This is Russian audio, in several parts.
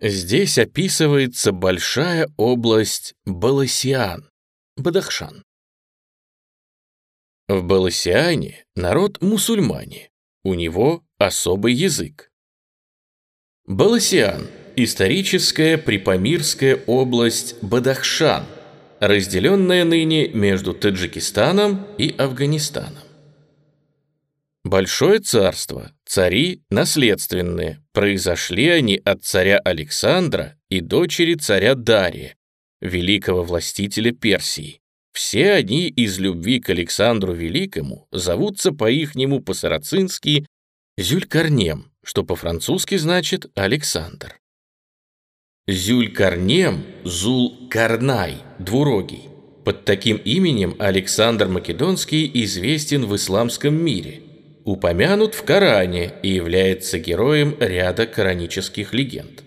Здесь описывается большая область Баласиан, Бадахшан. В Баласиане народ мусульмане, у него особый язык. Баласиан – историческая припамирская область Бадахшан, разделенная ныне между Таджикистаном и Афганистаном. Большое царство, цари наследственные, произошли они от царя Александра и дочери царя Дария, великого властителя Персии. Все они из любви к Александру Великому зовутся по-ихнему по-сарацински Зюлькарнем, что по-французски значит Александр. Зюлькарнем, Зул-Карнай, двурогий. Под таким именем Александр Македонский известен в исламском мире. Упомянут в Коране и является героем ряда коранических легенд.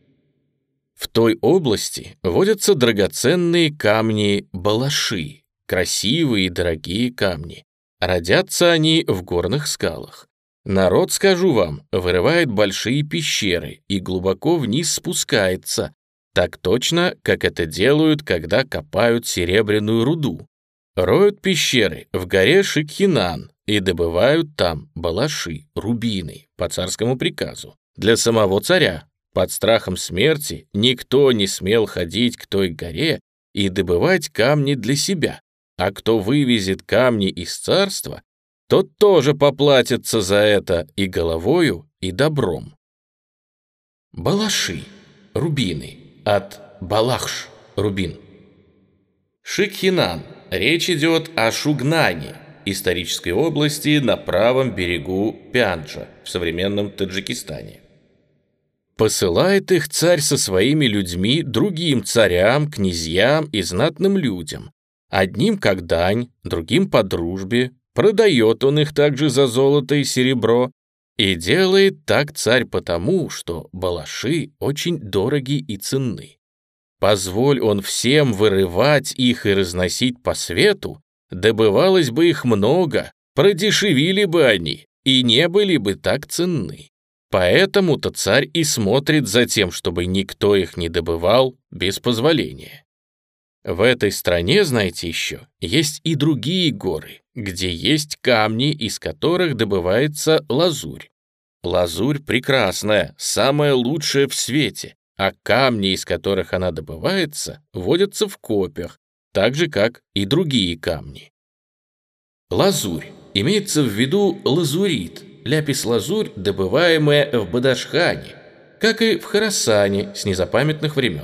В той области водятся драгоценные камни балаши, красивые и дорогие камни. Родятся они в горных скалах. Народ, скажу вам, вырывает большие пещеры и глубоко вниз спускается, так точно, как это делают, когда копают серебряную руду. Роют пещеры в горе Шикхинан и добывают там балаши, рубины, по царскому приказу. Для самого царя, под страхом смерти, никто не смел ходить к той горе и добывать камни для себя, а кто вывезет камни из царства, тот тоже поплатится за это и головою, и добром. Балаши, рубины, от балахш, рубин. Шикхинан. Речь идет о Шугнане, исторической области на правом берегу Пянджа в современном Таджикистане. Посылает их царь со своими людьми другим царям, князьям и знатным людям. Одним как дань, другим по дружбе, продает он их также за золото и серебро. И делает так царь потому, что балаши очень дороги и ценны. Позволь он всем вырывать их и разносить по свету, добывалось бы их много, продешевили бы они и не были бы так ценны. Поэтому-то царь и смотрит за тем, чтобы никто их не добывал без позволения. В этой стране, знаете еще, есть и другие горы, где есть камни, из которых добывается лазурь. Лазурь прекрасная, самая лучшая в свете, а камни, из которых она добывается, водятся в копьях, так же, как и другие камни. Лазурь. Имеется в виду лазурит, ляпис-лазурь, добываемая в Бадахшане, как и в Хорасане с незапамятных времен.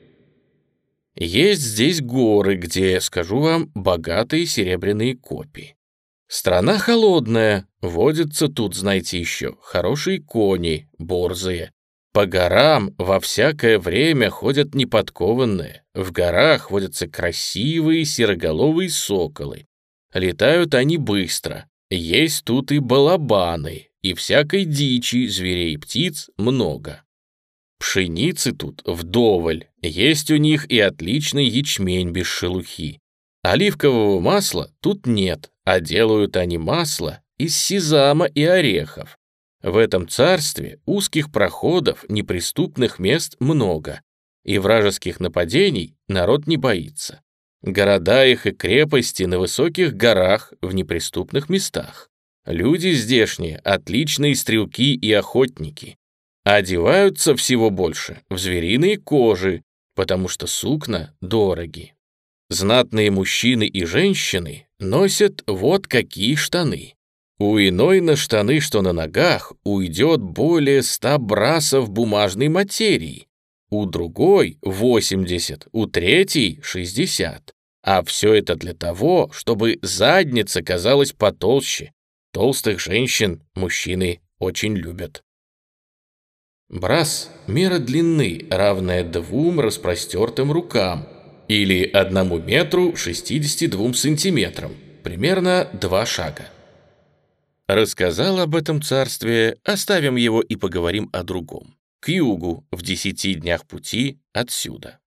Есть здесь горы, где, скажу вам, богатые серебряные копии. Страна холодная, водятся тут, знаете еще, хорошие кони, борзые. По горам во всякое время ходят неподкованные, в горах водятся красивые сероголовые соколы. Летают они быстро, есть тут и балабаны, и всякой дичи, зверей и птиц много. Пшеницы тут вдоволь, есть у них и отличный ячмень без шелухи. Оливкового масла тут нет, а делают они масло из сезама и орехов. В этом царстве узких проходов, неприступных мест много, и вражеских нападений народ не боится. Города их и крепости на высоких горах в неприступных местах. Люди здешние отличные стрелки и охотники. Одеваются всего больше в звериные кожи, потому что сукна дороги. Знатные мужчины и женщины носят вот какие штаны. У иной на штаны, что на ногах, уйдет более 100 брасов бумажной материи, у другой 80, у третьей 60. А все это для того, чтобы задница казалась потолще. Толстых женщин мужчины очень любят. Брас – мера длины, равная 2 распростертым рукам, или 1 метру 62 сантиметрам, примерно 2 шага. Рассказал об этом царстве, оставим его и поговорим о другом. К югу, в 10 днях пути отсюда.